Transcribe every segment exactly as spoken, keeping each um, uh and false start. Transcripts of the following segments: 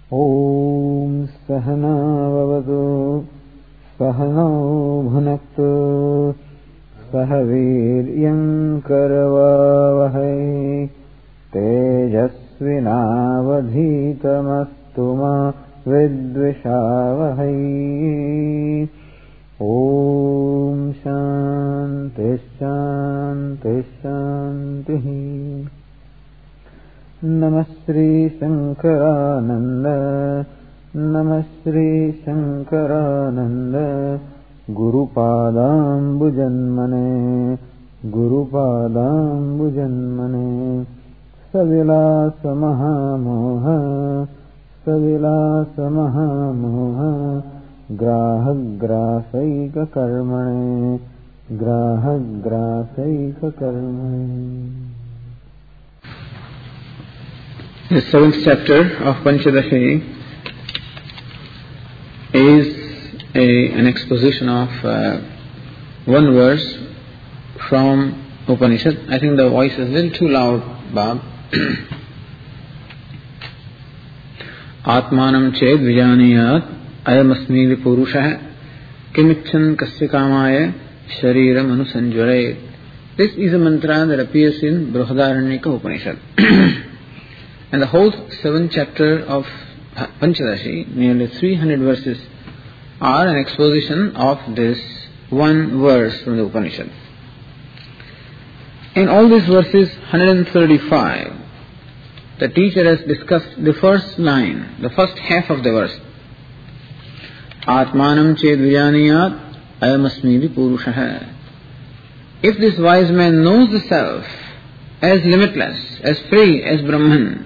ॐ सहना भवतु सहनौ भुनक्तु सह वीर्यं करवावहै तेजस्विनावधीतमस्तु मा विद्विषावहै। ॐ शान्ति शान्ति शान्तिः। नमः श्री शंकरानंद नमः Shri Shankaranand गुरुपादाम्बुजन्मने गुरुपादाम्बुजन्मने सविलास महामोह सविलास महामोह ग्राहग्रासैक कर्मणे ग्राहग्रासैक कर्मणे। The seventh chapter of Panchadashi is a, an exposition of uh, one verse from Upanishad. I think the voice is a little too loud, Bob. Atmanam ched vijaniyat ayamasmi purushah kimichan kasya kamaya shariram anusanjare. This is a mantra that appears in Brihadaranyaka Upanishad. And the whole seventh chapter of Panchadashi, nearly three hundred verses, are an exposition of this one verse from the Upanishad. In all these verses, one hundred thirty-five, the teacher has discussed the first line, the first half of the verse. Atmanam ched vijaniyat ayamasmidi purushah. If this wise man knows the self as limitless, as free as Brahman,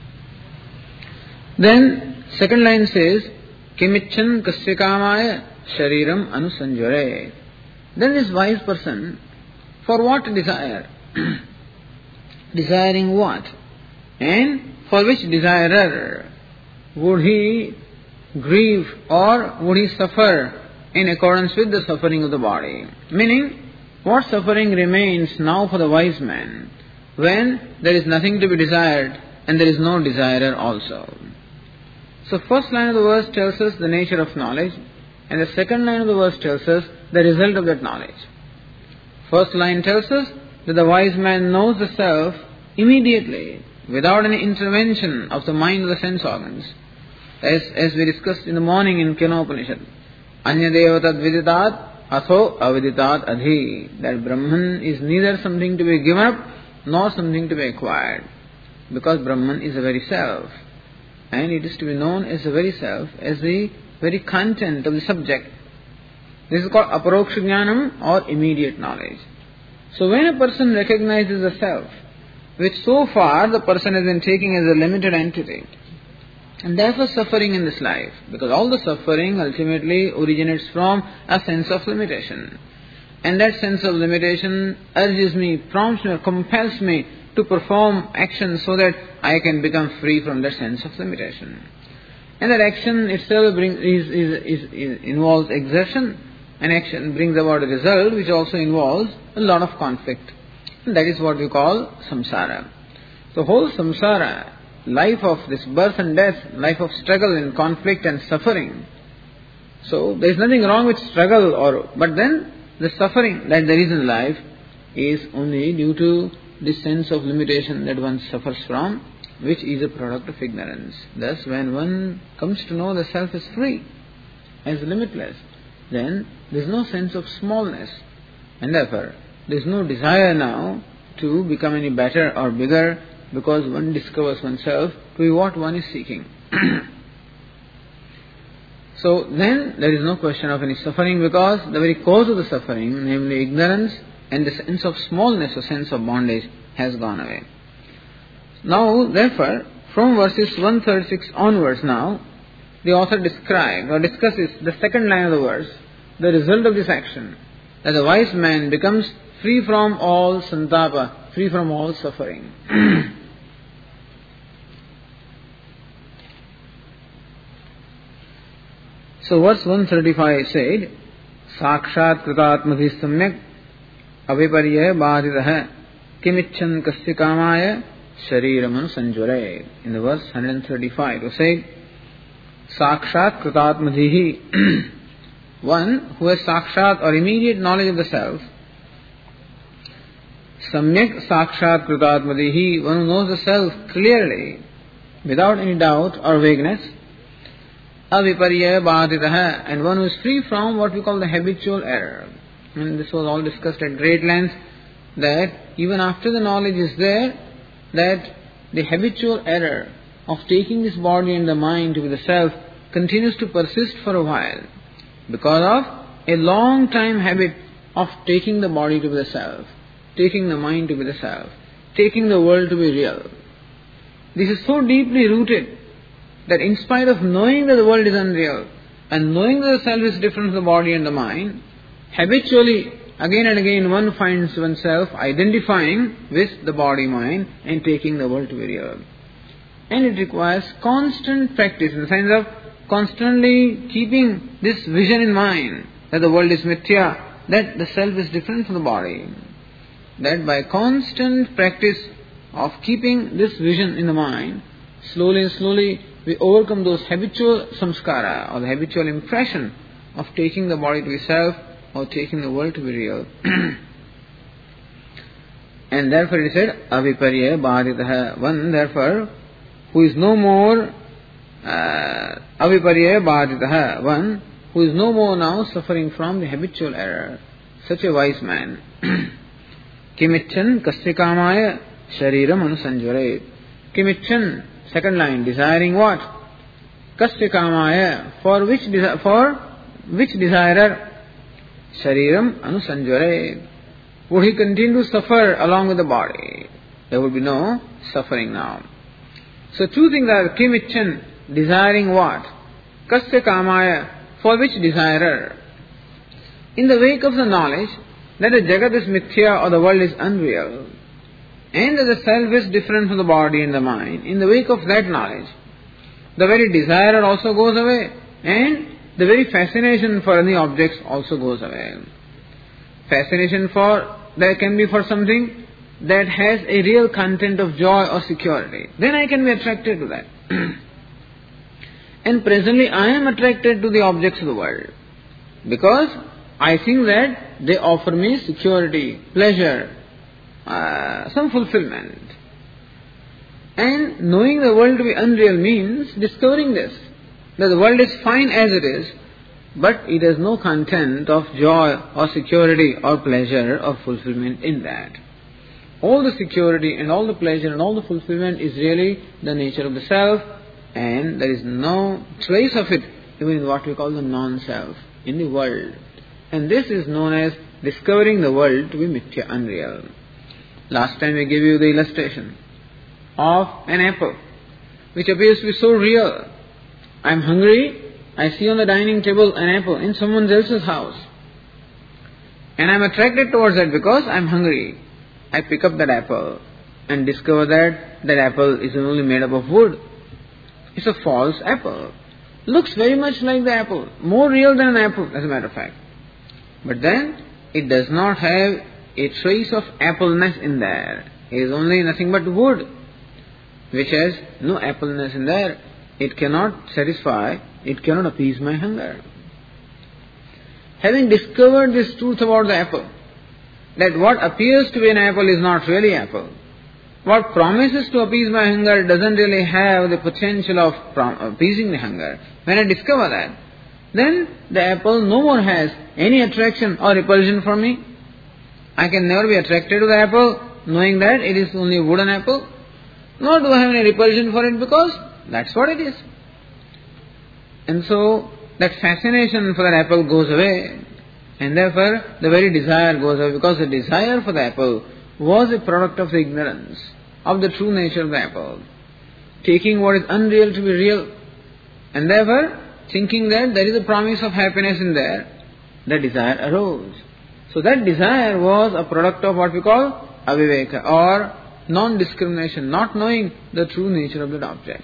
then second line says, Kimichan kasya kamaya shariram anusanjare. Then this wise person, for what desire? Desiring what? And for which desirer would he grieve or would he suffer in accordance with the suffering of the body? Meaning, what suffering remains now for the wise man when there is nothing to be desired and there is no desirer also? So first line of the verse tells us the nature of knowledge, and the second line of the verse tells us the result of that knowledge. First line tells us that the wise man knows the self immediately, without any intervention of the mind or the sense organs. As, as we discussed in the morning in Kenopanishad, Anya devatad viditat atho aviditat adhi, that Brahman is neither something to be given up nor something to be acquired, because Brahman is the very self. And it is to be known as the very self, as the very content of the subject. This is called aparoksha jnanam or immediate knowledge. So when a person recognizes the self, which so far the person has been taking as a limited entity, and therefore suffering in this life, because all the suffering ultimately originates from a sense of limitation. And that sense of limitation urges me, prompts me, or compels me to perform action so that I can become free from that sense of limitation. And that action itself brings, is, is, is, is, involves exertion, and action brings about a result which also involves a lot of conflict. And that is what we call samsara. The whole samsara, life of this birth and death, life of struggle and conflict and suffering. So there is nothing wrong with struggle, or but then the suffering that there is in life is only due to this sense of limitation that one suffers from, which is a product of ignorance. Thus, when one comes to know the self is free, as limitless, then there is no sense of smallness, and therefore there is no desire now to become any better or bigger, because one discovers oneself to be what one is seeking. So then there is no question of any suffering, because the very cause of the suffering, namely ignorance, and the sense of smallness or sense of bondage has gone away. Now, therefore, from verses one thirty-six onwards now, the author describes or discusses the second line of the verse, the result of this action, that the wise man becomes free from all santapa, free from all suffering. So verse one thirty-five said, Sakshat kritatmadhi samyak aviparya baditaha kimichan kasya kamaya shariram anusanjare. In the verse one thirty-five, it was said Sakshat Kritatmadhihi. One who has Sakshat or immediate knowledge of the self. Samyak Sakshat Kritatmadhihi. One who knows the self clearly, without any doubt or vagueness. Aviparya Bhaditaha. And one who is free from what we call the habitual error. And this was all discussed at great length, that even after the knowledge is there, that the habitual error of taking this body and the mind to be the self continues to persist for a while because of a long time habit of taking the body to be the self, taking the mind to be the self, taking the world to be real. This is so deeply rooted that in spite of knowing that the world is unreal and knowing that the self is different from the body and the mind, habitually again and again one finds oneself identifying with the body-mind and taking the world to be real. And it requires constant practice in the sense of constantly keeping this vision in mind that the world is mithya, that the self is different from the body. That by constant practice of keeping this vision in the mind, slowly and slowly we overcome those habitual samskara or the habitual impression of taking the body to be self or taking the world to be real. And therefore it is said, aviparya bhaditaha. One, therefore, who is no more, uh, aviparya bhaditaha. One who is no more now suffering from the habitual error. Such a wise man. Kimichan kastrikamaya shariram anusanjaret. Kimichan, second line, desiring what? Kastrikamaya, for which, desi- for which desirer? Shariram anusanjare. Would he continue to suffer along with the body? There would be no suffering now. So two things are kimichan, desiring what? Kasya kamaya, for which desirer? In the wake of the knowledge that the jagat is mithya or the world is unreal, and that the self is different from the body and the mind, in the wake of that knowledge, the very desire also goes away, and the very fascination for any objects also goes away. Fascination for, there can be for something that has a real content of joy or security. Then I can be attracted to that. And presently I am attracted to the objects of the world because I think that they offer me security, pleasure, uh, some fulfillment. And knowing the world to be unreal means discovering this, that the world is fine as it is, but it has no content of joy or security or pleasure or fulfillment in that. All the security and all the pleasure and all the fulfillment is really the nature of the self, and there is no trace of it even in what we call the non-self, in the world. And this is known as discovering the world to be mithya, unreal. Last time I gave you the illustration of an apple, which appears to be so real. I am hungry, I see on the dining table an apple in someone else's house, and I am attracted towards that because I am hungry. I pick up that apple and discover that that apple is only made up of wood. It's a false apple. Looks very much like the apple, more real than an apple as a matter of fact. But then it does not have a trace of appleness in there. It is only nothing but wood, which has no appleness in there. It cannot satisfy, it cannot appease my hunger. Having discovered this truth about the apple, that what appears to be an apple is not really apple, what promises to appease my hunger doesn't really have the potential of prom- appeasing the hunger. When I discover that, then the apple no more has any attraction or repulsion for me. I can never be attracted to the apple knowing that it is only a wooden apple, nor do I have any repulsion for it because that's what it is. And so that fascination for that apple goes away, and therefore the very desire goes away, because the desire for the apple was a product of the ignorance of the true nature of the apple, taking what is unreal to be real, and therefore thinking that there is a promise of happiness in there, the desire arose. So that desire was a product of what we call aviveka, or non-discrimination, not knowing the true nature of that object.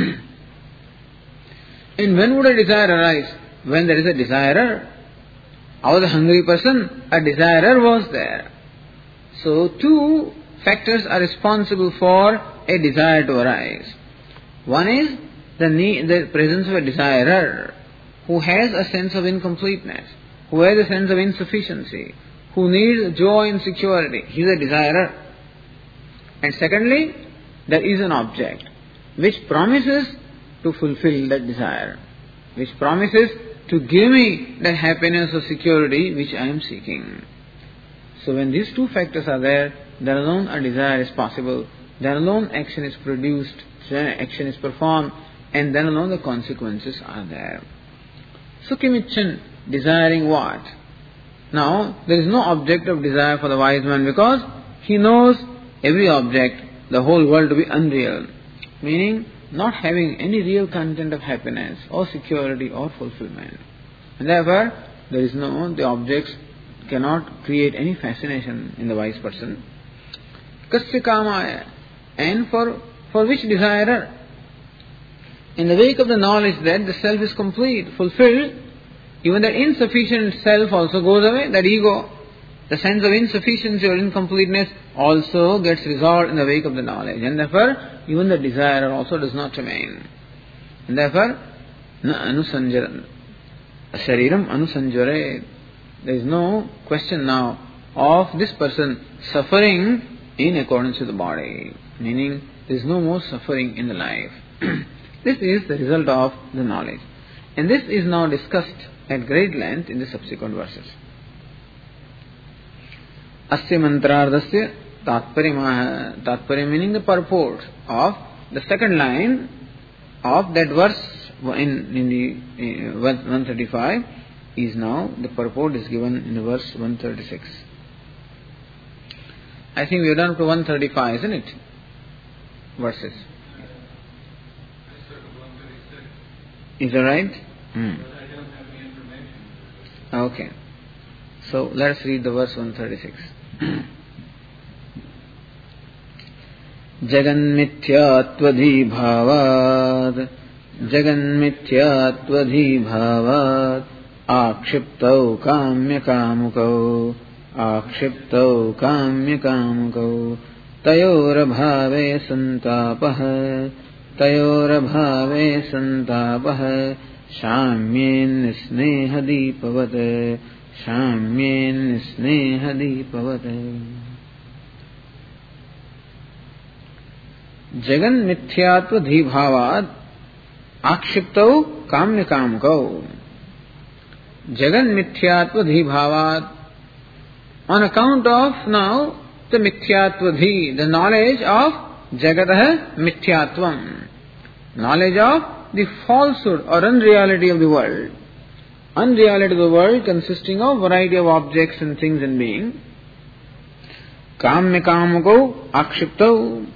And when would a desire arise? When there is a desirer. I was a hungry person, a desirer was there. So two factors are responsible for a desire to arise. One is the, need, the presence of a desirer who has a sense of incompleteness, who has a sense of insufficiency, who needs joy and security. He is a desirer. And secondly, there is an object which promises to fulfill that desire, which promises to give me that happiness or security which I am seeking. So when these two factors are there, then alone a desire is possible, then alone action is produced, then action is performed, and then alone the consequences are there. So Kimichan, desiring what? Now, there is no object of desire for the wise man because he knows every object, the whole world to be unreal, meaning not having any real content of happiness or security or fulfillment. And therefore, there is no, the objects cannot create any fascination in the wise person. Kasya kamaya, and for, for which desirer? In the wake of the knowledge that the self is complete, fulfilled, even that insufficient self also goes away, that ego, the sense of insufficiency or incompleteness also gets resolved in the wake of the knowledge. And therefore, even the desire also does not remain. And therefore, na anusanjara, shariram anusanjare. There is no question now of this person suffering in accordance with the body. Meaning, there is no more suffering in the life. This is the result of the knowledge. And this is now discussed at great length in the subsequent verses. Asya mantrardasya tatparyam, tatparyam meaning the purport of the second line of that verse in, in the uh, one thirty-five is now, the purport is given in the verse one thirty-six. I think we are done to one thirty-five, isn't it? Verses. Is that right? Hmm. Okay. So let us read the verse one thirty-six. Jaganmithyatvadhi bhavad Jaganmithyatvadhi bhavad Akshiptau kamya kamukau Akshiptau kamya kamukau Tayorabhave santapah Tayorabhave santapah Shamyen snehadipavate Shamyen snehadipavate. Jagan mithyatva dhibhavad akshiptau kamya kamukau. Jagan mithyatva dhibhavad, on account of now the mithyatva dhi, the knowledge of jagatah mithyatvam, knowledge of the falsehood or unreality of the world. Unreality of the world consisting of variety of objects and things and beings. Kamya kamukau akshiptau.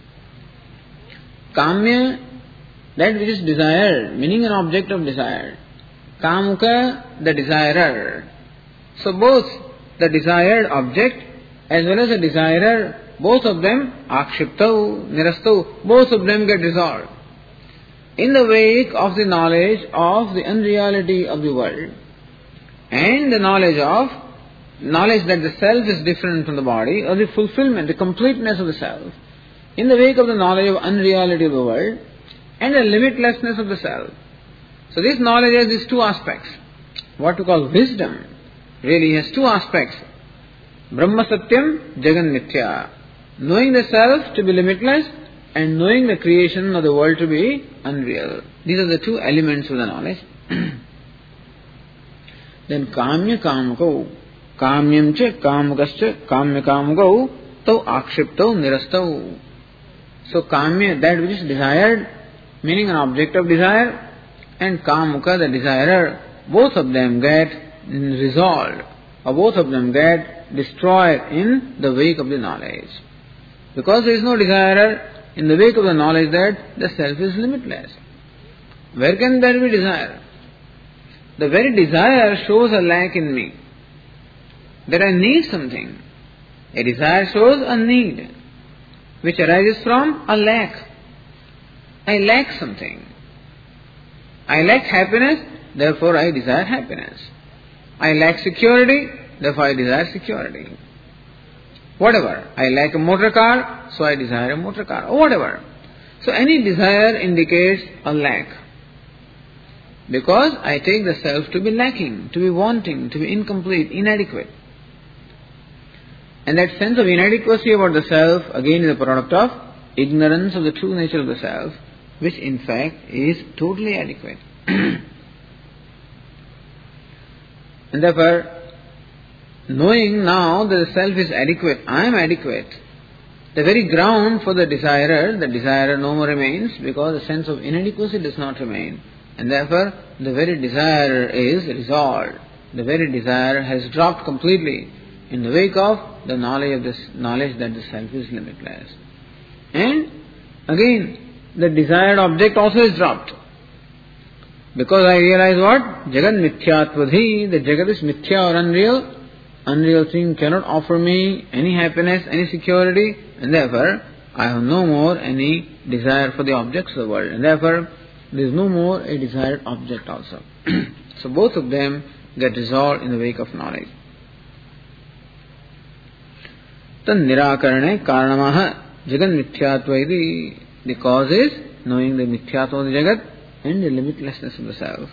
Kamya, that which is desired, meaning an object of desire. Kamuka, the desirer. So both the desired object as well as the desirer, both of them, akshiptau, nirastau, both of them get resolved. In the wake of the knowledge of the unreality of the world and the knowledge of, knowledge that the self is different from the body, or the fulfillment, the completeness of the self, in the wake of the knowledge of unreality of the world and the limitlessness of the self. So this knowledge has these two aspects. What we call wisdom really has two aspects. Brahma Satyam, Jagan Mithya. Knowing the self to be limitless and knowing the creation of the world to be unreal. These are the two elements of the knowledge. Then Kamya Kamukau. Kamyam cha Kamugascha Kamya Kamukau Tau Akshiptau Nirastau. So Kamya, that which is desired, meaning an object of desire, and Kamuka, the desirer, both of them get resolved, or both of them get destroyed in the wake of the knowledge. Because there is no desirer, in the wake of the knowledge that the self is limitless. Where can there be desire? The very desire shows a lack in me, that I need something. A desire shows a need, which arises from a lack. I lack something. I lack happiness, therefore I desire happiness. I lack security, therefore I desire security. Whatever. I lack a motor car, so I desire a motor car, or whatever. So any desire indicates a lack. Because I take the self to be lacking, to be wanting, to be incomplete, inadequate. And that sense of inadequacy about the self again is a product of ignorance of the true nature of the self, which in fact is totally adequate. And therefore, knowing now that the self is adequate, I am adequate, the very ground for the desirer, the desirer no more remains because the sense of inadequacy does not remain. And therefore, the very desire is resolved. The very desire has dropped completely in the wake of the knowledge of this knowledge that the self is limitless. And again, the desired object also is dropped. Because I realize what? Jagat mithyatvadhi, the Jagat is mithya or unreal. Unreal thing cannot offer me any happiness, any security, and therefore I have no more any desire for the objects of the world. And therefore, there is no more a desired object also. So both of them get resolved in the wake of knowledge. Tan nirakarane karanamaha jagat mithyatva. The cause is knowing the mithyatva of the jagat and the limitlessness of the self.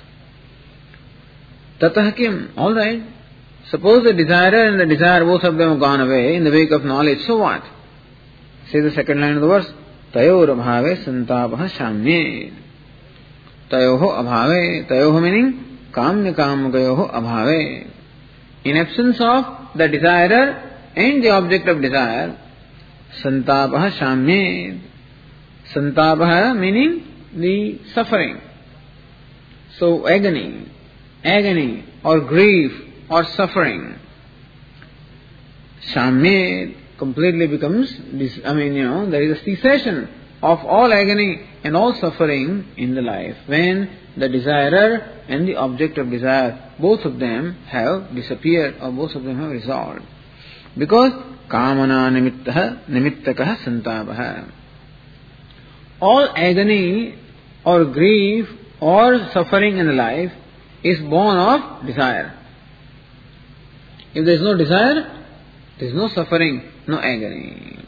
Tatah kim, alright. Suppose the desire and the desire, both of them have gone away in the wake of knowledge, so what? Say the second line of the verse. Tayor abhave santapaha shamye. Tayoho abhave. Tayoho meaning kamya kamagayoho abhave. In absence of the desirer and the object of desire, santapaha shamye. Santapaha meaning the suffering. So agony, agony or grief or suffering. Shamye completely becomes, this, I mean, you know, there is a cessation of all agony and all suffering in the life when the desirer and the object of desire, both of them have disappeared or both of them have resolved. Because kamana nimittaha nimittakaha santapaha. All agony or grief or suffering in the life is born of desire. If there is no desire, there is no suffering, no agony.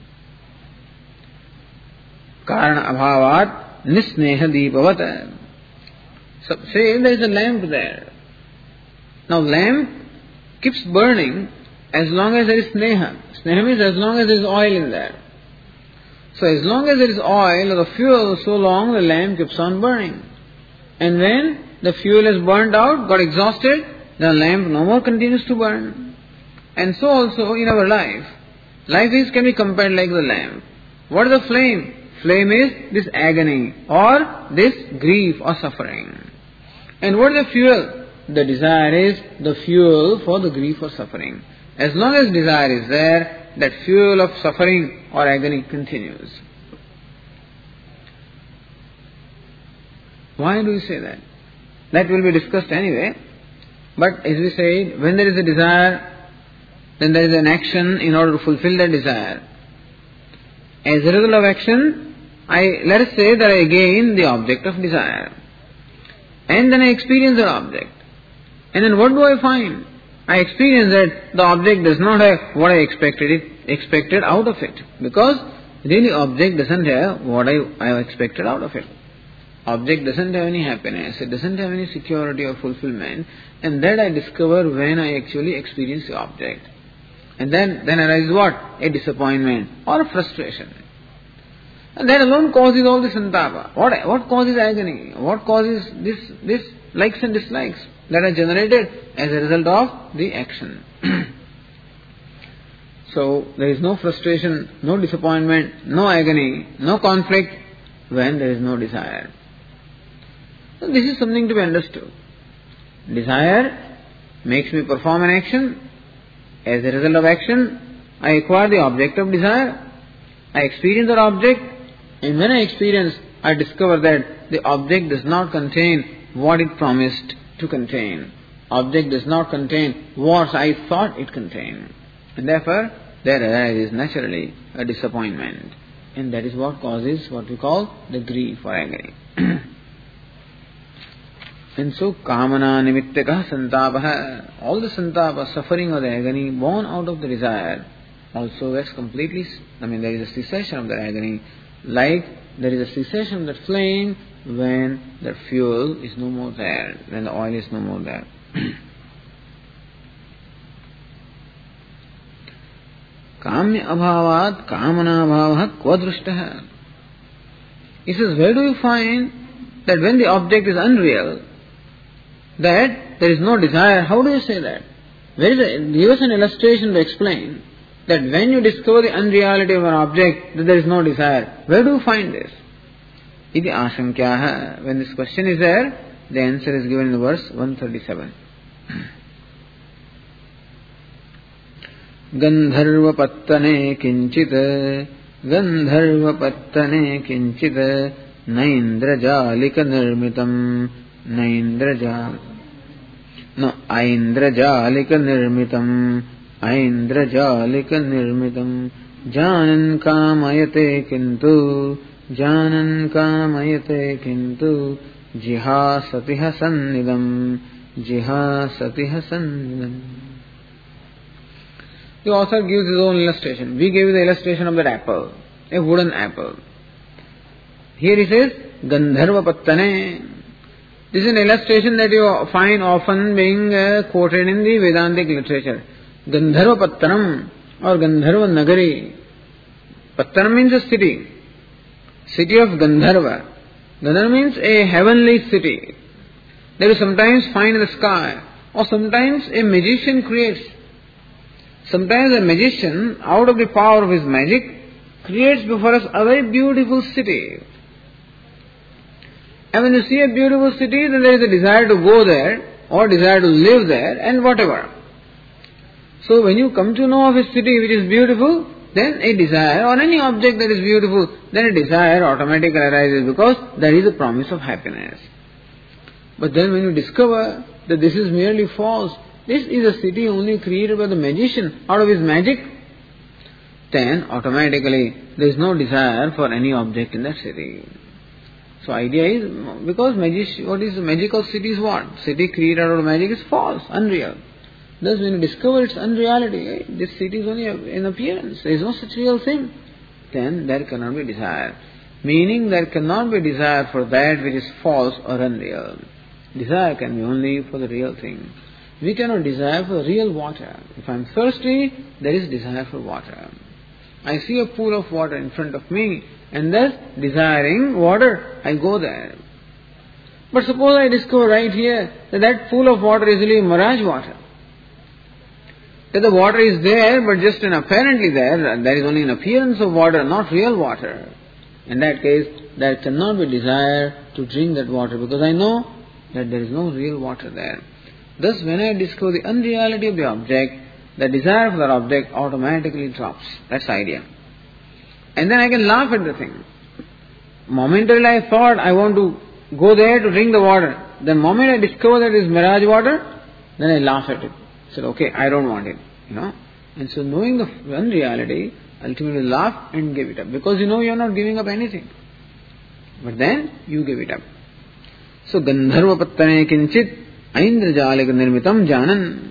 Karana abhavat nisneha deepavat. So say there is a lamp there. Now lamp keeps burning as long as there is sneha. Sneha means as long as there is oil in there. So as long as there is oil or the fuel, so long the lamp keeps on burning. And when the fuel is burnt out, got exhausted, the lamp no more continues to burn. And so also in our life, life is can be compared like the lamp. What is the flame? Flame is this agony or this grief or suffering. And what is the fuel? The desire is the fuel for the grief or suffering. As long as desire is there, that fuel of suffering or agony continues. Why do we say that? That will be discussed anyway. But as we said, when there is a desire, then there is an action in order to fulfill that desire. As a result of action, I let us say that I gain the object of desire. And then I experience the object. And then what do I find? I experience that the object does not have what I expected it expected out of it. Because really object doesn't have what I, I expected out of it. Object doesn't have any happiness, it doesn't have any security or fulfillment, and that I discover when I actually experience the object. And then, then arises what? A disappointment or a frustration. And that alone causes all this santapa. What, what causes agony? What causes this, this likes and dislikes that are generated as a result of the action? So, there is no frustration, no disappointment, no agony, no conflict when there is no desire. So this is something to be understood. Desire makes me perform an action. As a result of action, I acquire the object of desire. I experience that object, and when I experience, I discover that the object does not contain what it promised to contain. Object does not contain what I thought it contained. And therefore, there arises naturally a disappointment. And that is what causes what we call the grief or agony. And so, kamana nimittaka santapaha, all the santapa, suffering or the agony born out of the desire, also gets completely, I mean there is a cessation of the agony, like there is a cessation of that flame when the fuel is no more there, when the oil is no more there. Kamya abhavat kamana abhavat kva drushtah. He says, where do you find that when the object is unreal, that there is no desire? How do you say that? Where is a, give us an illustration to explain that when you discover the unreality of an object, that there is no desire. Where do you find this? Iti ashankyaha. When this question is there, the answer is given in verse one thirty-seven. Gandharva pattane kinchit Gandharva pattane kinchit Naindrajalika nirmitam Naindrajalika No, Aindrajalika nirmitam Aindrajalika nirmitam Janan kamayate kintu Janan kamayate kintu Jihasatiha sannidam Jihasatiha sannidam. The author gives his own illustration. We gave the illustration of that apple, a wooden apple. Here he says, Gandharva pattane. This is an illustration that you find often being uh, quoted in the Vedantic literature. Gandharva pattanam or Gandharva nagari. Pattanam means a city. City of Gandharva. Gandharva means a heavenly city that you sometimes find in the sky, or sometimes a magician creates. Sometimes a magician, out of the power of his magic, creates before us a very beautiful city. And when you see a beautiful city, then there is a desire to go there, or desire to live there, and whatever. So when you come to know of a city which is beautiful, then a desire, or any object that is beautiful, then a desire automatically arises, because there is a promise of happiness. But then when you discover that this is merely false, this is a city only created by the magician out of his magic, then automatically there is no desire for any object in that city. So idea is, because magic, what is the magical city is what? City created out of magic is false, unreal. Thus when you discover its unreality, eh, this city is only an appearance, there is no such real thing, then there cannot be desire. Meaning there cannot be desire for that which is false or unreal. Desire can be only for the real thing. We cannot desire for real water. If I am thirsty, there is desire for water. I see a pool of water in front of me, and thus desiring water, I go there. But suppose I discover right here that that pool of water is really mirage water. That the water is there, but just an apparently there, there is only an appearance of water, not real water. In that case, there cannot be desire to drink that water, because I know that there is no real water there. Thus, when I discover the unreality of the object, the desire for that object automatically drops. That's the idea. And then I can laugh at the thing. Momentarily I thought I want to go there to drink the water. The moment I discover that it is mirage water, then I laugh at it. I said, okay, I don't want it. You know. And so knowing the unreality, ultimately laugh and give it up. Because you know you are not giving up anything. But then you give it up. So Gandharva pattane kinchit Aindrajalika nirmitam janan.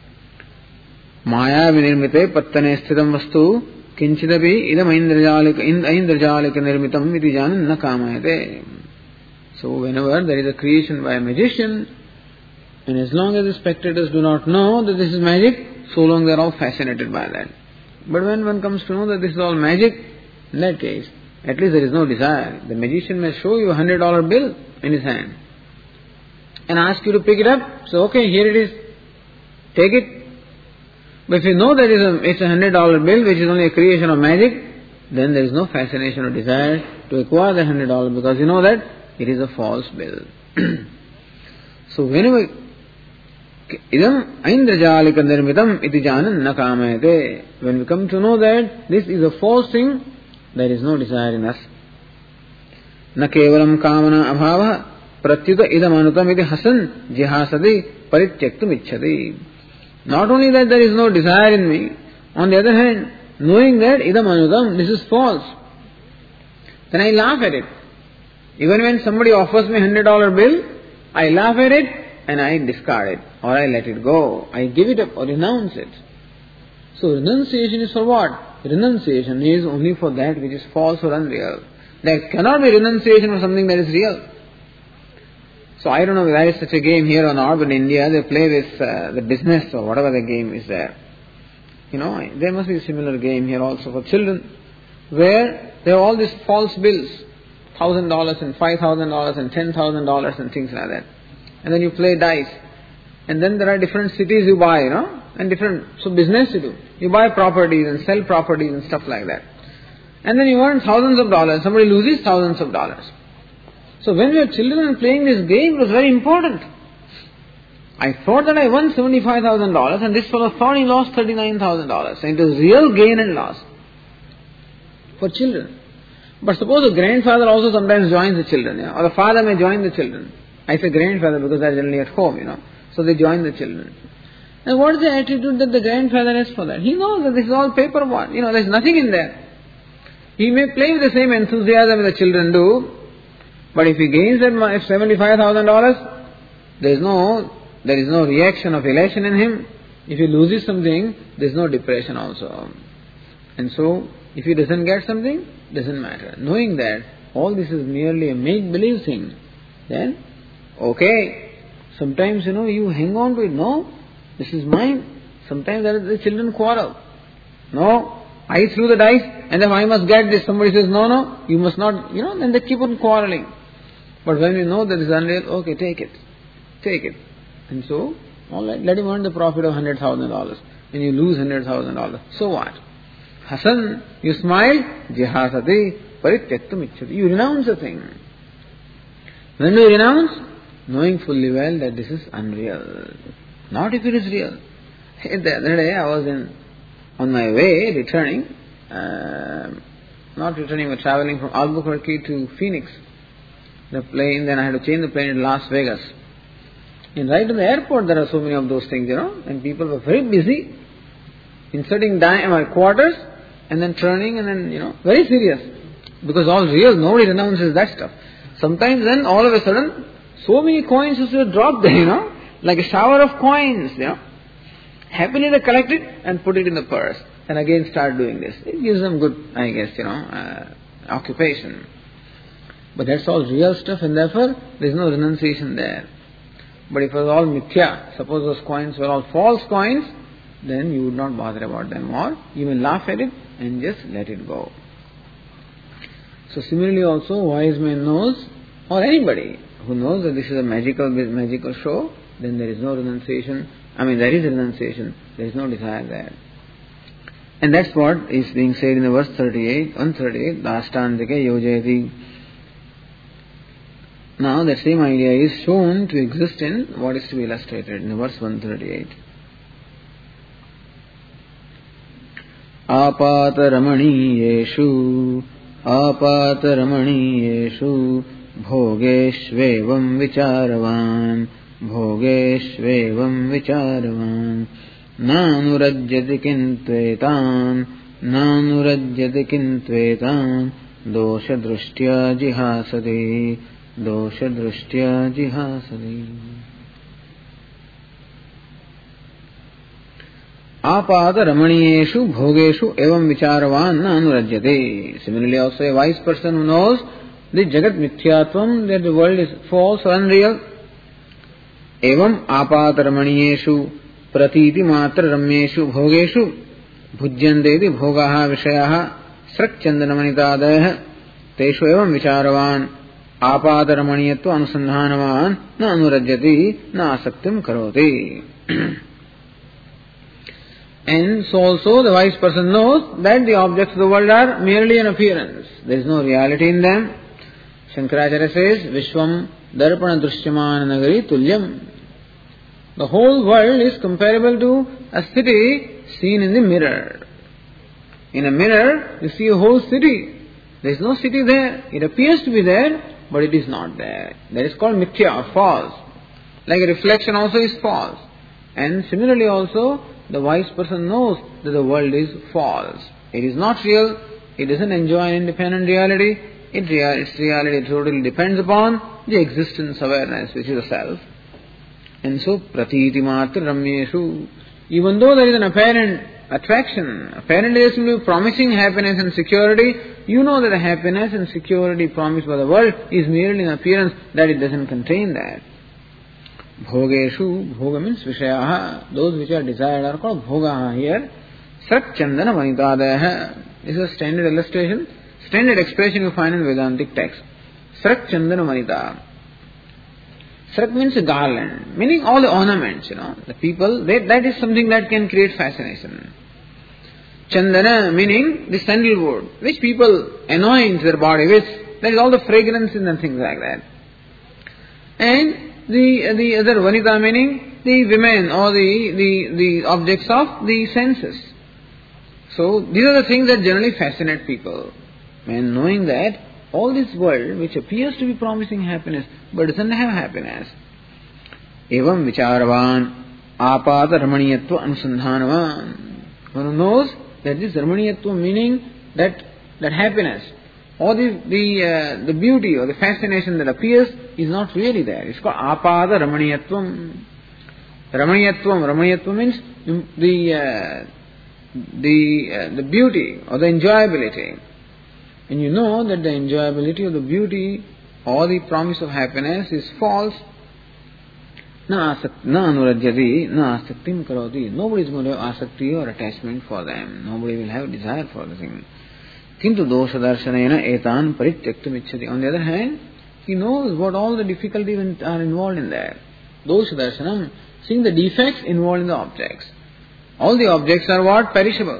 Maya vinirmite pattane sthitam vastu kinchidapi idam aindrajalika aindrajalika nirmitam iti janan na kamayate. So whenever there is a creation by a magician, and as long as the spectators do not know that this is magic, so long they are all fascinated by that. But when one comes to know that this is all magic, in that case, at least there is no desire. The magician may show you a hundred dollar bill in his hand and ask you to pick it up. So okay, here it is. Take it. But if you know that it's a hundred dollar bill which is only a creation of magic, then there is no fascination or desire to acquire the hundred dollar, because you know that it is a false bill. So whenever idam aindrajalika nirmitam iti janan na kamayate, when we come to know that this is a false thing, there is no desire in us. Na kevalam kamana abhava pratyuta idam anutam iti hasan jihasadi parityaktum ichchati. Not only that there is no desire in me, on the other hand, knowing that idam anutam, this is false, then I laugh at it. Even when somebody offers me a hundred dollar bill, I laugh at it and I discard it, or I let it go, I give it up or renounce it. So renunciation is for what? Renunciation is only for that which is false or unreal. There cannot be renunciation of something that is real. So I don't know if there is such a game here or not, but in India they play this, uh, the business or whatever the game is there. You know, there must be a similar game here also for children, where there are all these false bills, one thousand dollars and five thousand dollars and ten thousand dollars and things like that. And then you play dice. And then there are different cities you buy, you know, and different, so business you do. You buy properties and sell properties and stuff like that. And then you earn thousands of dollars, somebody loses thousands of dollars. So when we were children and playing this game, it was very important. I thought that I won seventy-five thousand dollars and this fellow thought he lost thirty-nine thousand dollars. And it was real gain and loss for children. But suppose the grandfather also sometimes joins the children, yeah? Or the father may join the children. I say grandfather because they're generally at home, you know. So they join the children. And what is the attitude that the grandfather has for that? He knows that this is all paper what. You know, there's nothing in there. He may play with the same enthusiasm the children do, but if he gains that seventy-five thousand dollars, there is no there is no reaction of elation in him. If he loses something, there is no depression also. And so, if he doesn't get something, doesn't matter. Knowing that all this is merely a make-believe thing, then, okay, sometimes, you know, you hang on to it. No, this is mine. Sometimes the children quarrel. No, I threw the dice and then I must get this. Somebody says, no, no, you must not, you know, then they keep on quarreling. But when you know that it's unreal, okay, take it. Take it. And so, all right, let him earn the profit of one hundred thousand dollars. And you lose one hundred thousand dollars. So what? Hasan, you smile, jihasati, parityaktam icchati. You renounce a thing. When do you renounce? Knowing fully well that this is unreal. Not if it is real. The other day I was in on my way, returning, uh, not returning but traveling from Albuquerque to Phoenix. The plane, then I had to change the plane in Las Vegas. And right in the airport there are so many of those things, you know, and people were very busy inserting dime quarters and then turning and then, you know, very serious. Because all real, nobody renounces that stuff. Sometimes then all of a sudden, so many coins used to drop there, you know, like a shower of coins, you know. Happily they collect it and put it in the purse and again start doing this. It gives them good, I guess, you know, uh, occupation. But that's all real stuff and therefore there is no renunciation there. But if it was all mithya, suppose those coins were all false coins, then you would not bother about them or you may laugh at it and just let it go. So similarly also, wise man knows, or anybody who knows that this is a magical magical show, then there is no renunciation. I mean, there is renunciation, there is no desire there. And that's what is being said in the verse thirty-eight, one thirty-eight, Dashtandike yojayati. Now that same idea is shown to exist in what is to be illustrated in the verse one thirty-eight. Apataramaniyeshu apataramaniyeshu bhogeshvevam vicharavan bhogeshvevam vicharavan nanurajyati kintvetan nanurajyati kintvetan dosha drushtya jihasati dosha drushtya jihasati. Apata ramaniyeshu bhogeshu evam vicharavan na anurajyate. Similarly also a wise person who knows the jagat mithyatvam, that the world is false or unreal. Evam apata ramaniyeshu pratiti matra ramyeshu bhogeshu bhujyandeti bhogaha vishayaha srakchandanamanitadayah teshu evam vicharavan apata ramaniyatva anusandhanavan na anurajyati na asaktim karoti. And so also the wise person knows that the objects of the world are merely an appearance. There is no reality in them. Shankaracharya says, Vishwam darpana drushyamana nagari tulyam. The whole world is comparable to a city seen in the mirror. In a mirror, you see a whole city. There is no city there. It appears to be there, but it is not there. That is called mithya, or false. Like a reflection also is false. And similarly also, the wise person knows that the world is false. It is not real. It doesn't enjoy an independent reality. It rea- its reality totally depends upon the existence awareness, which is the self. And so, pratiti matra ramyeshu. Even though there is an apparent attraction, apparently there is to be promising happiness and security, you know that the happiness and security promised by the world is merely an appearance, that it doesn't contain that. Bhogeshu, bhoga means vishayaha, those which are desired are called bhogaha here. Srak chandana vanitadayaha. This is a standard illustration, standard expression you find in Vedantic text. Srak chandana vanita. Srak means a garland, meaning all the ornaments, you know. The people, they, that is something that can create fascination. Chandana meaning the sandalwood, which people anoint their body with. That is all the fragrances and things like that. And the the other vanita meaning the women or the, the, the objects of the senses. So these are the things that generally fascinate people. And knowing that all this world which appears to be promising happiness but doesn't have happiness. Evam vicharavan apata ramaniyatva anusandhanavan. One who knows that this ramaniyatva meaning that that happiness or the the uh, the beauty or the fascination that appears is not really there. It's called apada ramaniyatvam. Ramaniyatvam, ramaniyatvam means the uh, the uh, the beauty or the enjoyability. And you know that the enjoyability or the beauty or the promise of happiness is false. Na anurajyati, na asaktim karoti. Nobody is going to have asakti or attachment for them. Nobody will have desire for the thing. Kintu dosha darshanena etan parityaktam ichchati. On the other hand, he knows what all the difficulties are involved in there. Dosha darshanam, seeing the defects involved in the objects. All the objects are what? Perishable.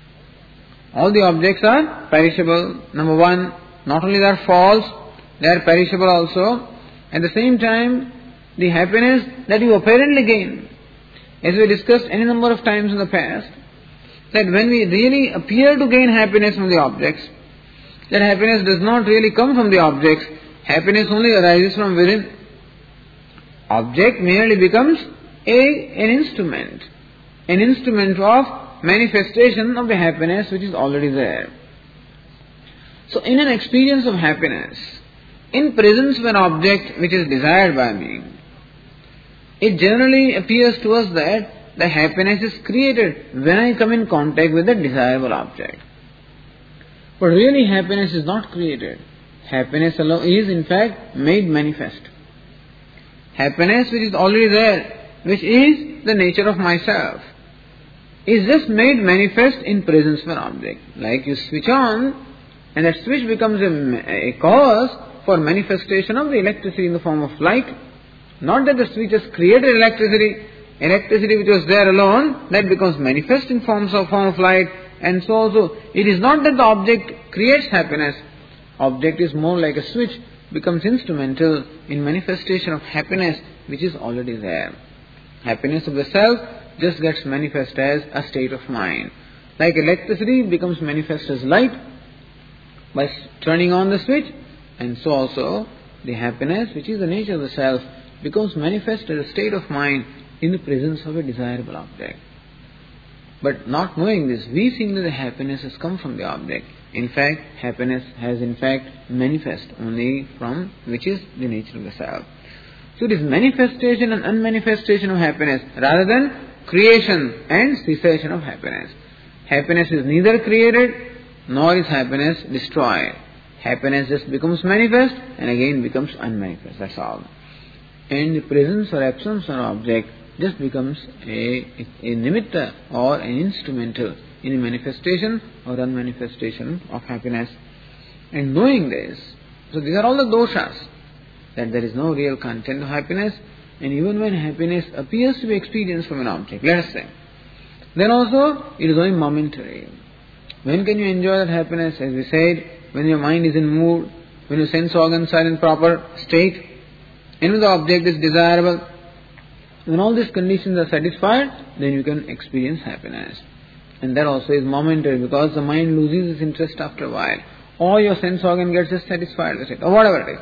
All the objects are perishable. Number one, not only they are false, they are perishable also. At the same time, the happiness that you apparently gain, as we discussed any number of times in the past, that when we really appear to gain happiness from the objects, that happiness does not really come from the objects, happiness only arises from within. Object merely becomes a, an instrument, an instrument of manifestation of the happiness which is already there. So in an experience of happiness, in presence of an object which is desired by me, it generally appears to us that the happiness is created when I come in contact with the desirable object. But really happiness is not created. Happiness alone is in fact made manifest. Happiness which is already there, which is the nature of myself, is just made manifest in presence of an object. Like you switch on, and that switch becomes a, a cause for manifestation of the electricity in the form of light. Not that the switch has created electricity, electricity which was there alone, that becomes manifest in forms of form of light, and so also it is not that the object creates happiness. Object is more like a switch, becomes instrumental in manifestation of happiness which is already there. Happiness of the self just gets manifest as a state of mind. Like electricity becomes manifest as light by turning on the switch, and so also the happiness which is the nature of the self becomes manifest as a state of mind in the presence of a desirable object. But not knowing this, we think that the happiness has come from the object. In fact, happiness has in fact manifest only from which is the nature of the self. So it is manifestation and unmanifestation of happiness rather than creation and cessation of happiness. Happiness is neither created nor is happiness destroyed. Happiness just becomes manifest and again becomes unmanifest. That's all. And the presence or absence of an object just becomes a, a nimitta or an instrumental in the manifestation or unmanifestation of happiness. And knowing this, so these are all the doshas, that there is no real content of happiness. And even when happiness appears to be experienced from an object, let us say, then also it is only momentary. When can you enjoy that happiness? As we said, when your mind is in mood, when your sense organs are in proper state, and when the object is desirable, when all these conditions are satisfied, then you can experience happiness. And that also is momentary because the mind loses its interest after a while. Or your sense organ gets dissatisfied with it, or whatever it is.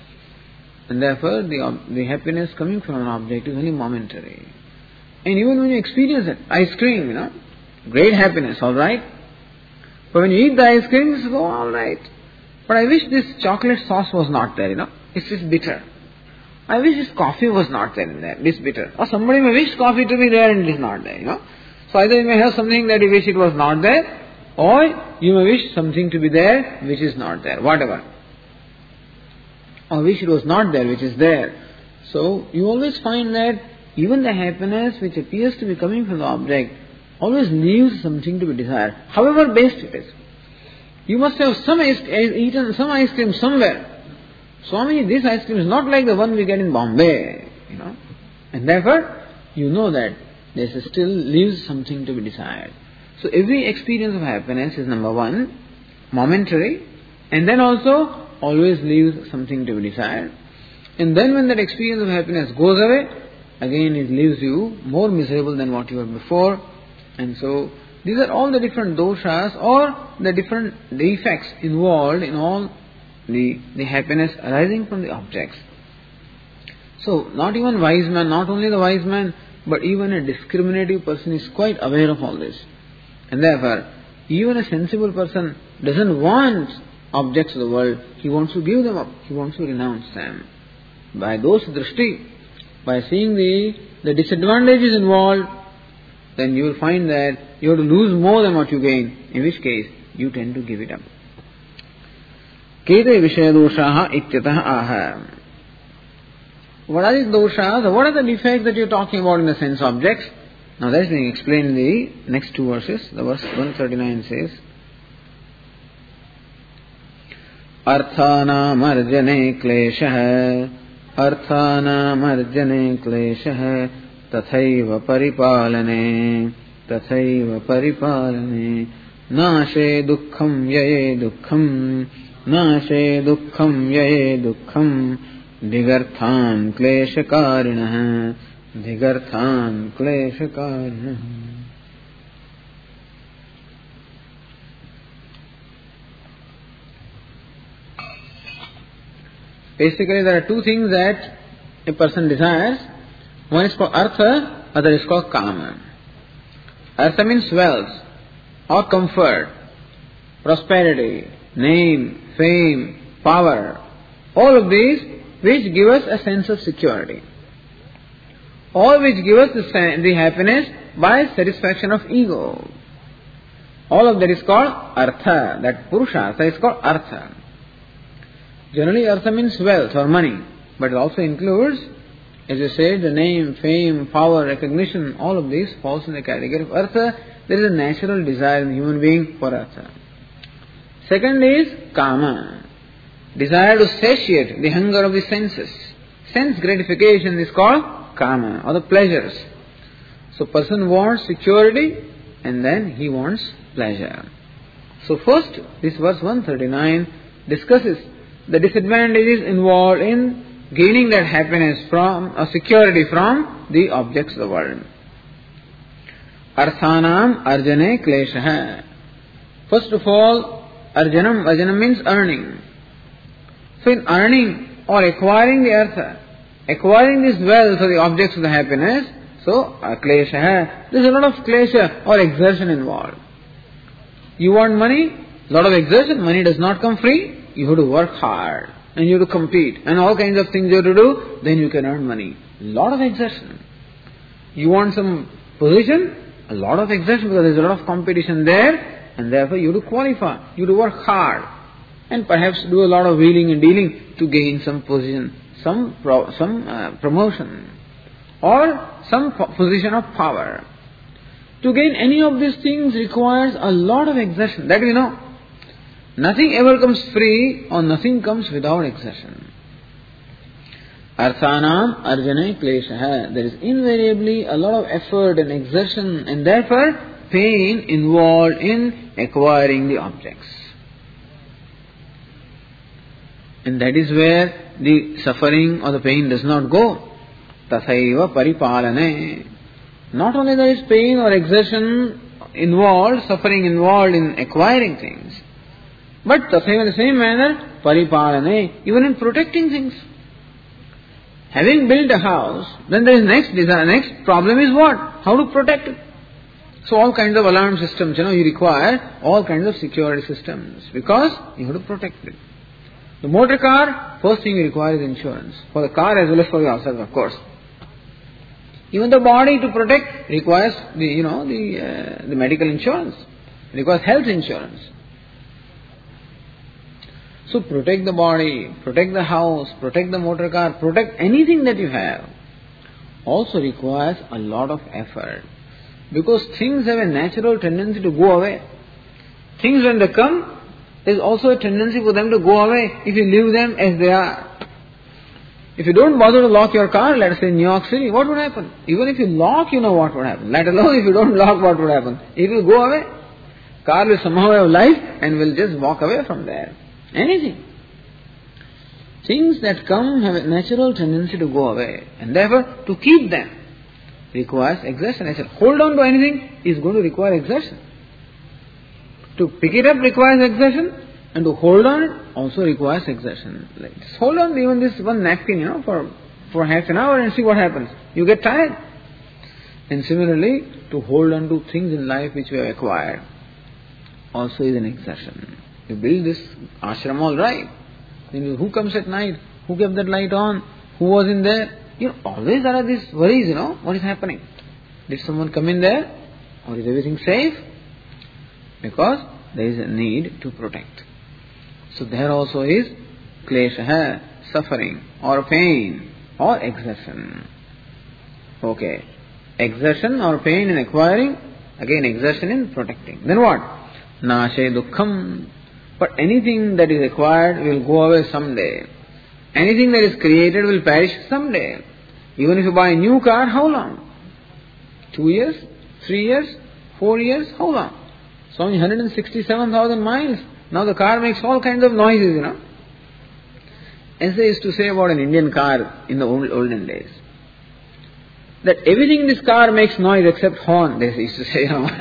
And therefore, the, the happiness coming from an object is only momentary. And even when you experience it, ice cream, you know, great happiness, alright. But when you eat the ice cream, you go, alright. But I wish this chocolate sauce was not there, you know. It's just bitter. I wish this coffee was not there in there, this bitter. Or somebody may wish coffee to be there and it is not there, you know. So either you may have something that you wish it was not there, Or you may wish something to be there which is not there, whatever. Or wish it was not there which is there. So you always find that even the happiness which appears to be coming from the object always leaves something to be desired, however best it is. You must have some ice, eaten some ice cream somewhere. Swami, this ice cream is not like the one we get in Bombay, you know. And therefore, you know that there still leaves something to be desired. So every experience of happiness is number one, momentary, and then also always leaves something to be desired. And then when that experience of happiness goes away, again it leaves you more miserable than what you were before. And so these are all the different doshas or the different defects involved in all the, the happiness arising from the objects. So not even wise man, not only the wise man, but even a discriminative person is quite aware of all this. And therefore, even a sensible person doesn't want objects of the world. He wants to give them up. He wants to renounce them. By those drishti, by seeing the, the disadvantages involved, then you will find that you have to lose more than what you gain, in which case you tend to give it up. Kete vishaya doshaha ityatah aha. What are these doshas? What are the defects that you are talking about in the sense objects? Now that is being explained in the next two verses. The verse one thirty-nine says, Arthana marjane kleshah Arthana marjane kleshah Tathaiva paripalane Tathaiva paripalane Nashe dukkham yaye dukkham Nashe dukkham yaye dukkham Digarthan kleshakarinah Digarthan kleshakarinah. Basically, there are two things that a person desires. One is called artha, other is called kama. Artha means wealth or comfort, prosperity, name, fame, power. All of these which give us a sense of security. All which give us the, the happiness by satisfaction of ego. All of that is called artha. That purusha is called artha. Generally, artha means wealth or money, but it also includes, as I said, the name, fame, power, recognition. All of these falls in the category of artha. There is a natural desire in the human being for artha. Second is kama. Desire to satiate the hunger of the senses. Sense gratification is called kama, or the pleasures. So person wants security and then he wants pleasure. So first, this verse one thirty-nine discusses the disadvantages involved in gaining that happiness from, or security from, the objects of the world. Arthanam arjane kleshah. First of all, arjanam, arjanam means earning. So in earning or acquiring the artha, acquiring this wealth or the objects of the happiness, so klesha, there is a lot of klesha or exertion involved. You want money, lot of exertion, money does not come free, you have to work hard and you have to compete and all kinds of things you have to do, then you can earn money. Lot of exertion. You want some position, a lot of exertion because there is a lot of competition there and therefore you have to qualify, you have to work hard. And perhaps do a lot of wheeling and dealing to gain some position, some pro, some uh, promotion, or some po- position of power. To gain any of these things requires a lot of exertion. That we know. Nothing ever comes free, or nothing comes without exertion. Arthanam arjane kleshah. There is invariably a lot of effort and exertion, and therefore pain involved in acquiring the objects. And that is where the suffering or the pain does not go. Tathaiva paripalane. Not only there is pain or exertion involved, suffering involved in acquiring things, but tathaiva in the same manner, paripalane, even in protecting things. Having built a house, then there is next desire, next problem is what? How to protect it. So all kinds of alarm systems, you know, you require all kinds of security systems because you have to protect it. The motor car, first thing you require is insurance. For the car as well as for yourself, of course. Even the body to protect requires the, you know, the, uh, the medical insurance. It requires health insurance. So protect the body, protect the house, protect the motor car, protect anything that you have. Also requires a lot of effort. Because things have a natural tendency to go away. Things when they come, there is also a tendency for them to go away if you leave them as they are. If you don't bother to lock your car, let us say in New York City, what would happen? Even if you lock, you know what would happen. Let alone if you don't lock, what would happen? It will go away. Car will somehow have life and will just walk away from there. Anything. Things that come have a natural tendency to go away. And therefore, to keep them requires exertion. I said, hold on to anything is going to require exertion. To pick it up requires exertion. And to hold on it also requires exertion. Like just hold on even this one napkin, you know, for, for half an hour and see what happens. You get tired. And similarly, to hold on to things in life which we have acquired also is an exertion. You build this ashram all right. Then who comes at night? Who kept that light on? Who was in there? You know, always there are these worries, you know, what is happening? Did someone come in there? Or is everything safe? Because there is a need to protect. So there also is klesha, suffering or pain or exertion. Okay. Exertion or pain in acquiring, again exertion in protecting. Then what? Nashe dukkham. But anything that is acquired will go away someday. Anything that is created will perish someday. Even if you buy a new car, how long? Two years? Three years? Four years? How long? So only one hundred sixty-seven thousand miles. Now the car makes all kinds of noises, you know. As they used to say about an Indian car in the old, olden days. That everything in this car makes noise except horn, they used to say, you know.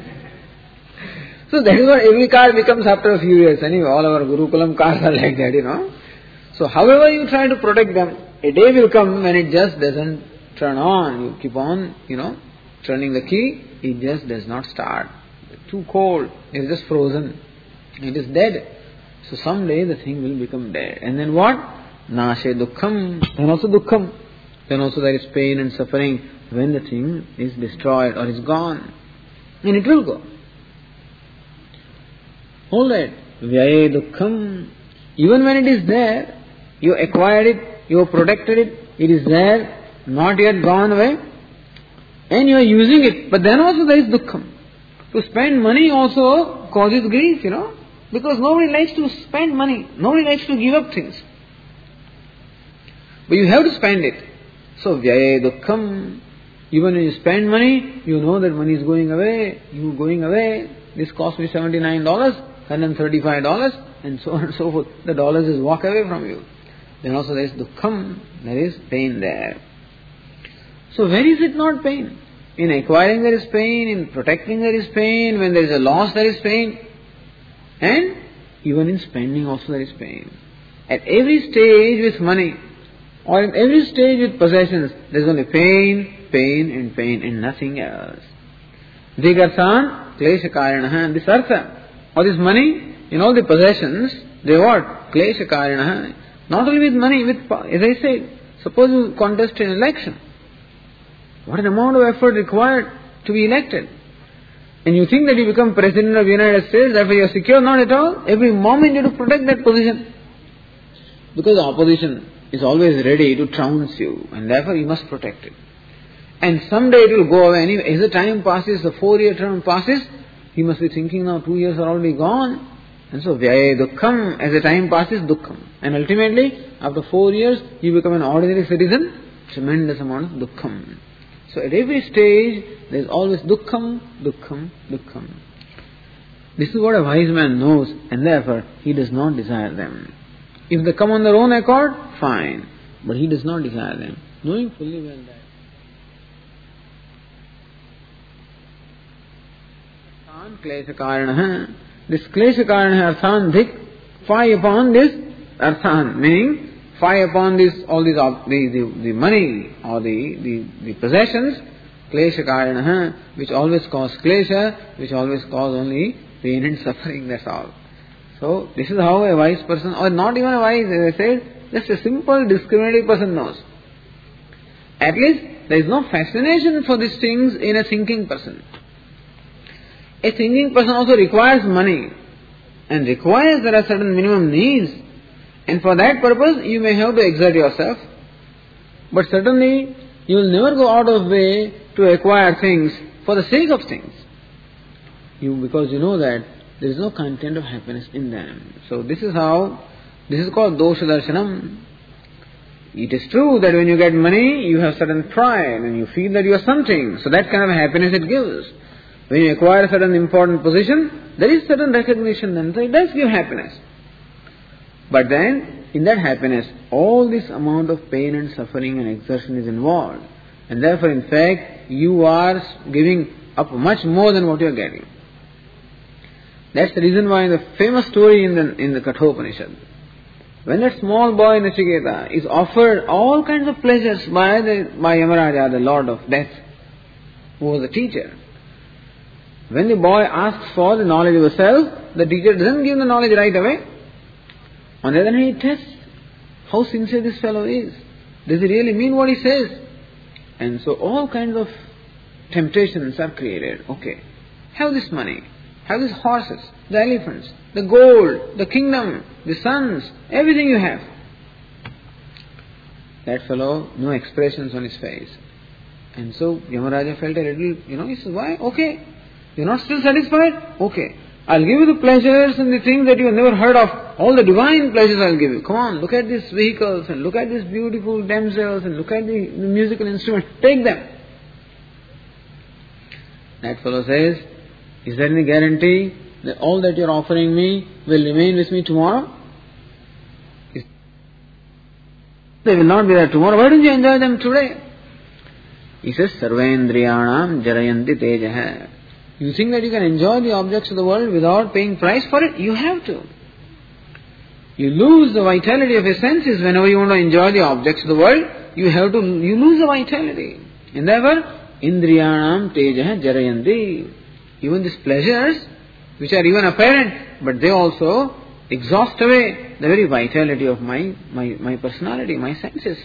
So that is what every car becomes after a few years. Anyway, all our Gurukulam cars are like that, you know. So however you try to protect them, a day will come when it just doesn't turn on. You keep on, you know, turning the key, it just does not start. It's too cold, it is just frozen. It is dead. So someday the thing will become dead. And then what? Nashe dukkham. Then also dukkham. Then also there is pain and suffering when the thing is destroyed or is gone. And it will go. Alright. Vyaye dukkham. Even when it is there, you acquired it, you protected it, it is there, not yet gone away, and you are using it. But then also there is dukkham. To spend money also causes grief, you know. Because nobody likes to spend money. Nobody likes to give up things. But you have to spend it. So, vyaye dukkham. Even when you spend money, you know that money is going away. You going away. This cost me seventy-nine dollars, one hundred thirty-five dollars, and so on and so forth. The dollars just walk away from you. Then also there is dukkham. There is pain there. So, where is it not pain? In acquiring there is pain. In protecting there is pain. When there is a loss there is pain. And even in spending also there is pain. At every stage with money or in every stage with possessions, there is only pain, pain and pain and nothing else. Digarthan, klesha karinaha. This artha or this money, in all the possessions, they what? Klesha karinaha. Not only with money, with, as I said, suppose you contest an election. What an amount of effort required to be elected. And you think that you become President of the United States, therefore you are secure? Not at all. Every moment you have to protect that position. Because the opposition is always ready to trounce you, and therefore you must protect it. And someday it will go away. Anyway, as the time passes, the four-year term passes, he must be thinking now two years are already gone. And so, vyaye dukkham, as the time passes, dukkham. And ultimately, after four years, you become an ordinary citizen, tremendous amount of dukkham. So at every stage, there is always dukkham, dukkham, dukkham. This is what a wise man knows, and therefore he does not desire them. If they come on their own accord, fine. But he does not desire them, knowing fully well that. Klesha karanaha. This klesha karanaha arthan dhik, fie upon this arthan, meaning fie upon this, all these, the, the, the money or the, the, the possessions, klesha karanaha, which always cause klesha, which always cause only pain and suffering, that's all. So, this is how a wise person, or not even a wise, as I said, just a simple discriminating person knows. At least, there is no fascination for these things in a thinking person. A thinking person also requires money and requires there are certain minimum needs, and for that purpose you may have to exert yourself, but certainly you will never go out of way to acquire things for the sake of things. You, because you know that there is no content of happiness in them. So this is how, this is called dosha darshanam. It is true that when you get money, you have certain pride and you feel that you are something. So that kind of happiness it gives. When you acquire a certain important position, there is certain recognition and so it does give happiness. But then, in that happiness, all this amount of pain and suffering and exertion is involved. And therefore, in fact, you are giving up much more than what you are getting. That's the reason why in the famous story in the, in the Kathopanishad, when that small boy Nachiketa is offered all kinds of pleasures by the by Yamaraja, the Lord of Death, who was a teacher. When the boy asks for the knowledge of the self, the teacher doesn't give the knowledge right away. On the other hand, he tests how sincere this fellow is. Does he really mean what he says? And so all kinds of temptations are created. Okay, have this money, have these horses, the elephants, the gold, the kingdom, the sons, everything you have. That fellow, no expressions on his face. And so Yamaraja felt a little, you know, he said, why? Okay. You're not still satisfied? Okay. I'll give you the pleasures and the things that you have never heard of. All the divine pleasures I'll give you. Come on, look at these vehicles and look at these beautiful damsels and look at the, the musical instruments. Take them. That fellow says, is there any guarantee that all that you're offering me will remain with me tomorrow? Is they will not be there tomorrow. Why don't you enjoy them today? He says, Sarvendriyanam jarayanti tejaha. You think that you can enjoy the objects of the world without paying price for it? You have to. You lose the vitality of your senses whenever you want to enjoy the objects of the world. You have to, you lose the vitality. And therefore, indriyanam tejaha jarayanti. Even these pleasures, which are even apparent, but they also exhaust away the very vitality of my, my, my personality, my senses.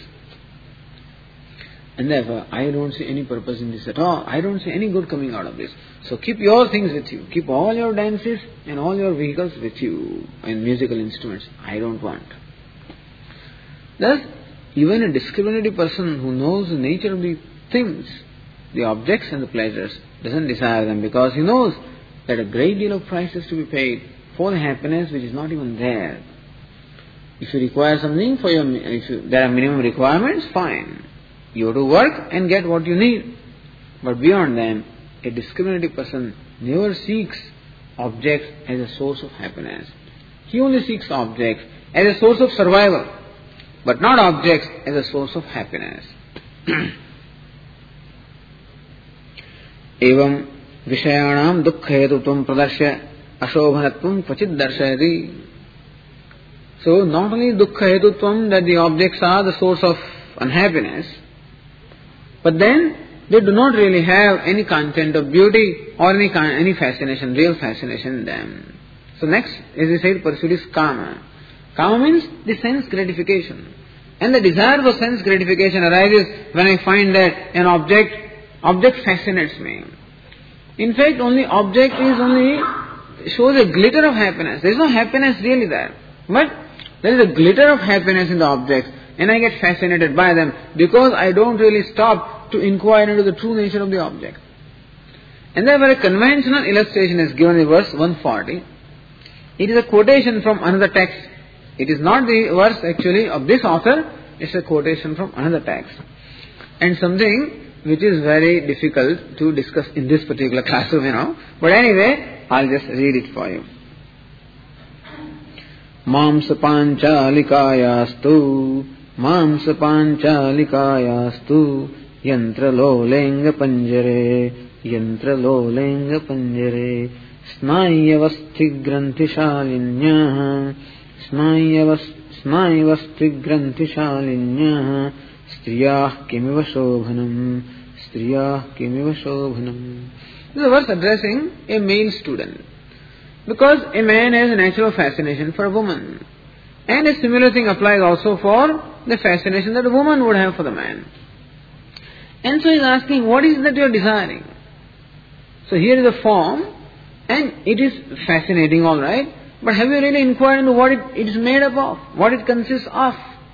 And therefore, I don't see any purpose in this at all. I don't see any good coming out of this. So keep your things with you. Keep all your dances and all your vehicles with you and musical instruments. I don't want. Thus, even a discriminative person who knows the nature of the things, the objects and the pleasures, doesn't desire them because he knows that a great deal of price is to be paid for the happiness which is not even there. If you require something for your, if you, there are minimum requirements, fine. You have to work and get what you need. But beyond them, a discriminative person never seeks objects as a source of happiness. He only seeks objects as a source of survival, but not objects as a source of happiness. Evam vishayanam dukkhetutvam pradarshya ashobhanatvam kvachid darshayati. So not only dukkhetutvam, that the objects are the source of unhappiness, but then they do not really have any content of beauty or any any fascination, real fascination in them. So next, as we said, pursuit is kama. Kama means the sense gratification. And the desire for sense gratification arises when I find that an object, object fascinates me. In fact, only object is only, shows a glitter of happiness. There is no happiness really there. But there is a glitter of happiness in the objects. And I get fascinated by them because I don't really stop to inquire into the true nature of the object. And therefore a conventional illustration is given in verse one forty. It is a quotation from another text. It is not the verse actually of this author, it's a quotation from another text. And something which is very difficult to discuss in this particular classroom, you know. But anyway, I'll just read it for you. Mamsa panchaalikayastu Mamsa panchaalikayastu Yantra lolenga panjare Yantra lolenga panjare Snayavasti grantishalinya Snayavasti grantishalinya Striyah kimiva shobhanam Striyah kimiva shobhanam. This is a verse addressing a male student. Because a man has a natural fascination for a woman. And a similar thing applies also for the fascination that a woman would have for the man. And so he is asking, what is it that you are desiring? So here is a form And it is fascinating, all right. But have you really inquired into what it, it is made up of? What it consists of?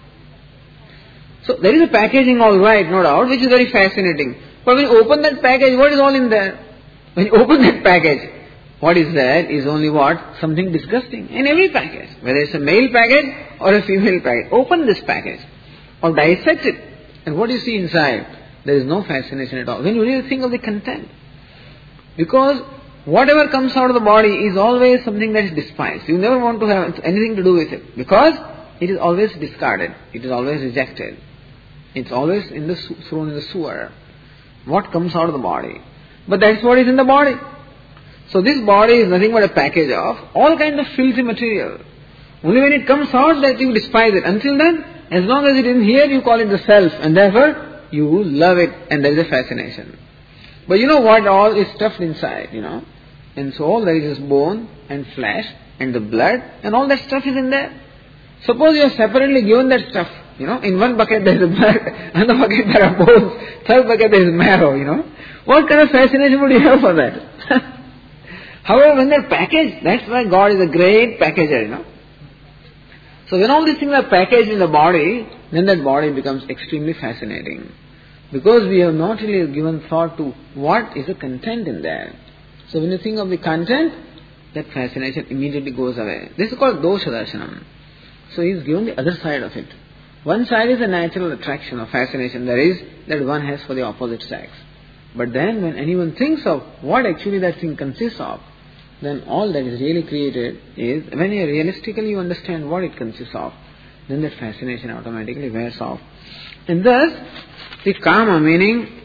So there is a packaging, all right, no doubt, which is very fascinating. But when you open that package, what is all in there? When you open that package, what is there is only what? Something disgusting. In every package. Whether it's a male package or a female package. Open this package. Or dissect it. And what do you see inside? There is no fascination at all. When you really think of the content. Because whatever comes out of the body is always something that is despised. You never want to have anything to do with it. Because it is always discarded. It is always rejected. It's always in the thrown in the sewer. What comes out of the body. But that's what is in the body. So this body is nothing but a package of all kinds of filthy material. Only when it comes out that you despise it. Until then, as long as it is here, you call it the self. And therefore, you love it. And there is a fascination. But you know what all is stuffed inside, you know. And so all there is is bone and flesh and the blood. And all that stuff is in there. Suppose you are separately given that stuff. You know, in one bucket there is a blood, another bucket there are bones, third bucket there is marrow, you know. What kind of fascination would you have for that? However, when they're packaged, that's why God is a great packager, you know. So when all these things are packaged in the body, then that body becomes extremely fascinating. Because we have not really given thought to what is the content in there. So when you think of the content, that fascination immediately goes away. This is called dosha darshanam. So he is given the other side of it. One side is a natural attraction or fascination there is that one has for the opposite sex. But then when anyone thinks of what actually that thing consists of, then all that is really created is, when you realistically you understand what it consists of, then that fascination automatically wears off. And thus, the kama, meaning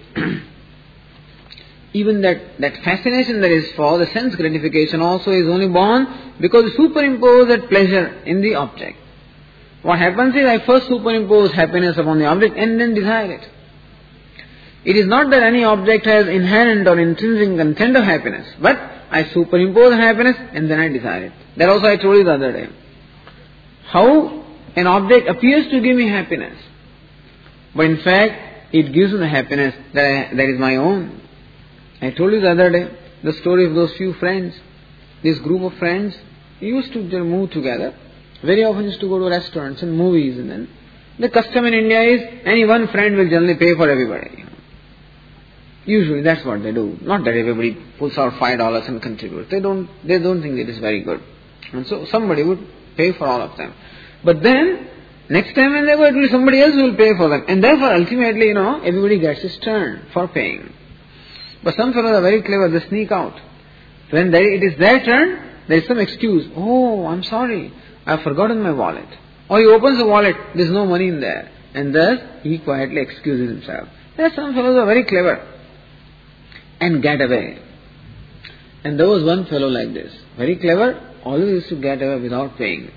even that, that fascination that is for the sense gratification also is only born because you superimpose that pleasure in the object. What happens is I first superimpose happiness upon the object and then desire it. It is not that any object has inherent or intrinsic content of happiness, but I superimpose happiness and then I desire it. That also I told you the other day. How an object appears to give me happiness, but in fact it gives me the happiness that, I, that is my own. I told you the other day the story of those few friends. This group of friends used to move together. Very often used to go to restaurants and movies, and then the custom in India is any one friend will generally pay for everybody. You know. Usually that's what they do. Not that everybody pulls out five dollars and contributes. They don't. They don't think it is very good, and so somebody would pay for all of them. But then next time when they go, it will be somebody else who will pay for them, and therefore ultimately, you know, everybody gets his turn for paying. But some fellows are very clever. They sneak out. When they, it is their turn, there is some excuse. Oh, I'm sorry. I've forgotten my wallet. Or he opens the wallet, there's no money in there. And thus, he quietly excuses himself. There are some fellows who are very clever and get away. And there was one fellow like this. Very clever, always used to get away without paying.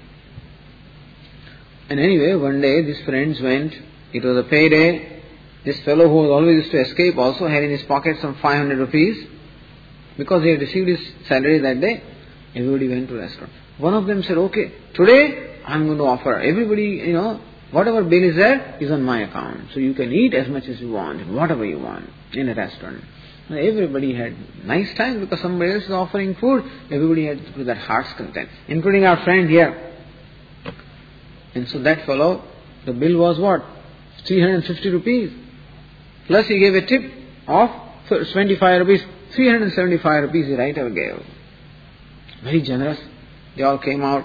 And anyway, one day, these friends went, it was a payday. This fellow who was always used to escape also had in his pocket some five hundred rupees. Because he had received his salary that day, everybody went to a restaurant. One of them said, okay, today I'm going to offer everybody, you know, whatever bill is there is on my account. So you can eat as much as you want, whatever you want in a restaurant. Now everybody had nice time because somebody else is offering food. Everybody had to that heart's content, including our friend here. And so that fellow, the bill was what? three hundred fifty rupees. Plus he gave a tip of twenty-five rupees. three hundred seventy-five rupees he right away gave. Very generous. They all came out.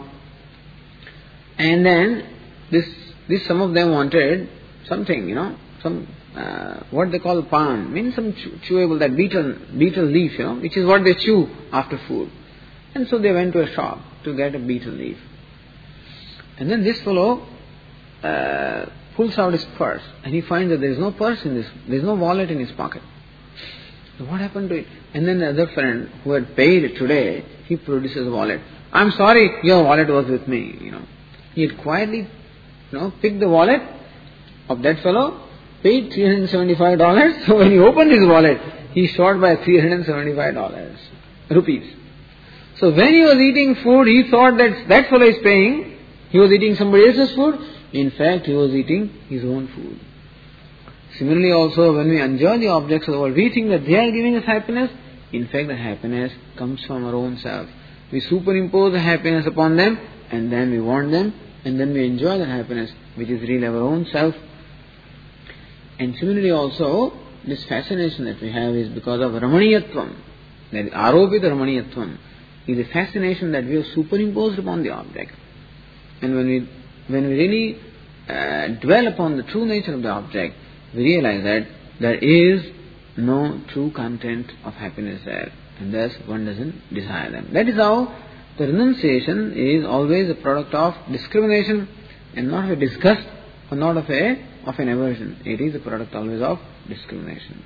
And then, this, this some of them wanted something, you know, some, uh, what they call pan, means some chew- chewable, that beetle, beetle leaf, you know, which is what they chew after food. And so they went to a shop to get a beetle leaf. And then this fellow, uh, pulls out his purse, and he finds that there is no purse in this, there is no wallet in his pocket. So what happened to it? And then the other friend who had paid today, he produces a wallet. I'm sorry, your wallet was with me, you know. He had quietly, you know, picked the wallet of that fellow, paid three hundred seventy-five dollars. So when he opened his wallet, he short by three hundred seventy-five dollars, rupees. So when he was eating food, he thought that that fellow is paying. He was eating somebody else's food. In fact, he was eating his own food. Similarly also, when we enjoy the objects of the world, we think that they are giving us happiness. In fact, the happiness comes from our own self. We superimpose the happiness upon them, and then we want them, and then we enjoy that happiness, which is really our own self. And similarly also, this fascination that we have is because of Ramaniyatvam. That is, Aropita Ramaniyatvam is a fascination that we have superimposed upon the object. And when we when we really uh, dwell upon the true nature of the object, we realize that there is no true content of happiness there, and thus one doesn't desire them. That is how the renunciation is always a product of discrimination, and not of a disgust, or not of a of an aversion. It is a product always of discrimination.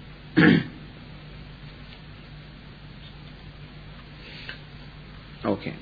Okay.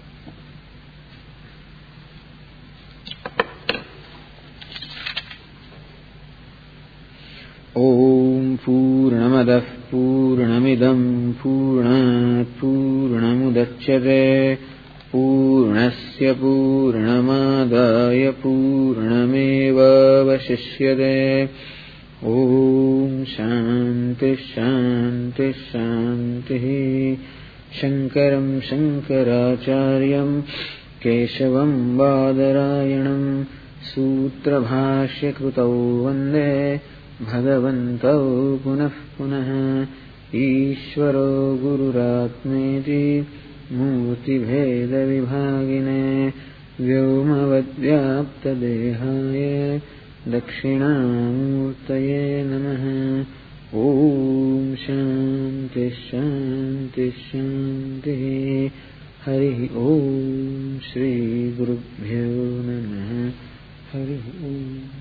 Om Purnamadah Purnamidam Purnat Purnamudachyate Purnasya Purnamadaya Purnameva Vashishyate. Om Shanti Shanti Shanti. Shankaram Shankaracharyam Keshavam Badarayanam Sutra Bhashya Krutau Vande Bhagavantau Punah Punah. Ishvaro Gururatmeti Murti Bheda Vibhagine Vyomavadyapta Dehaye Dakshinamurtaye Namaha. Om Shanti Shanti Shanti. Hari Om Shri Gurubhyo Namaha. Hari Om.